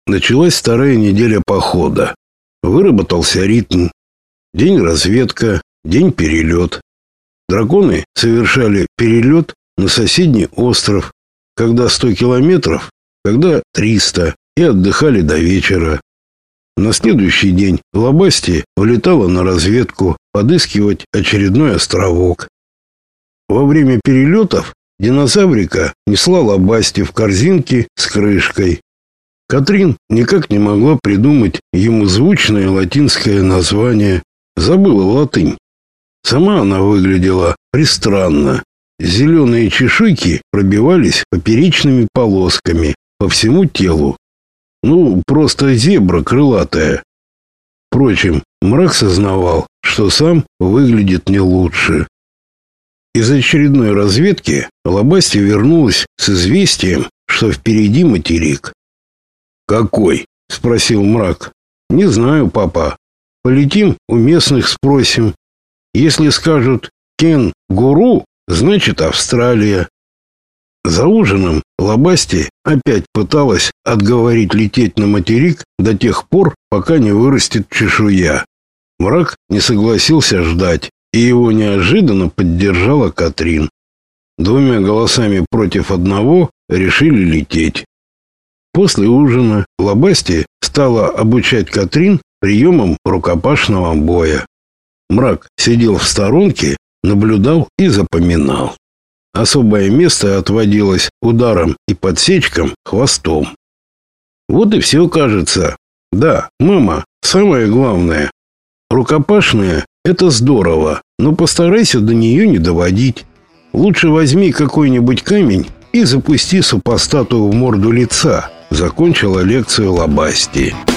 Началась вторая неделя похода. Выработался ритм. День разведка, день перелет. Драконы совершали перелет на соседний остров, когда 100 километров, когда 300, и отдыхали до вечера. На следующий день Лобасти улетала на разведку подыскивать очередной островок. Во время перелетов динозаврика несла Лобасти в корзинке с крышкой. Катрин никак не могла придумать ему звучное латинское название, забыла латынь. Сама она выглядела пристранно. Зеленые чешуйки пробивались поперечными полосками по всему телу. Просто зебра крылатая. Впрочем, Мрак сознавал, что сам выглядит не лучше. Из очередной разведки Лобасти вернулась с известием, что впереди материк. «Какой?» — спросил Мрак. «Не знаю, папа. Полетим, у местных спросим. Если скажут «Кенгуру», значит Австралия». За ужином Лобасти опять пыталась отговорить лететь на материк до тех пор, пока не вырастет чешуя. Мрак не согласился ждать, и его неожиданно поддержала Катрин. Двумя голосами против одного решили лететь. После ужина Лобасти стала обучать Катрин приемам рукопашного боя. Мрак сидел в сторонке, наблюдал и запоминал. Особое место отводилось ударом и подсечком хвостом. Вот и все, кажется. Да, мама, самое главное. Рукопашная — это здорово, но постарайся до нее не доводить. Лучше возьми какой-нибудь камень и запусти супостату в морду лица. Закончила лекцию Лобасти.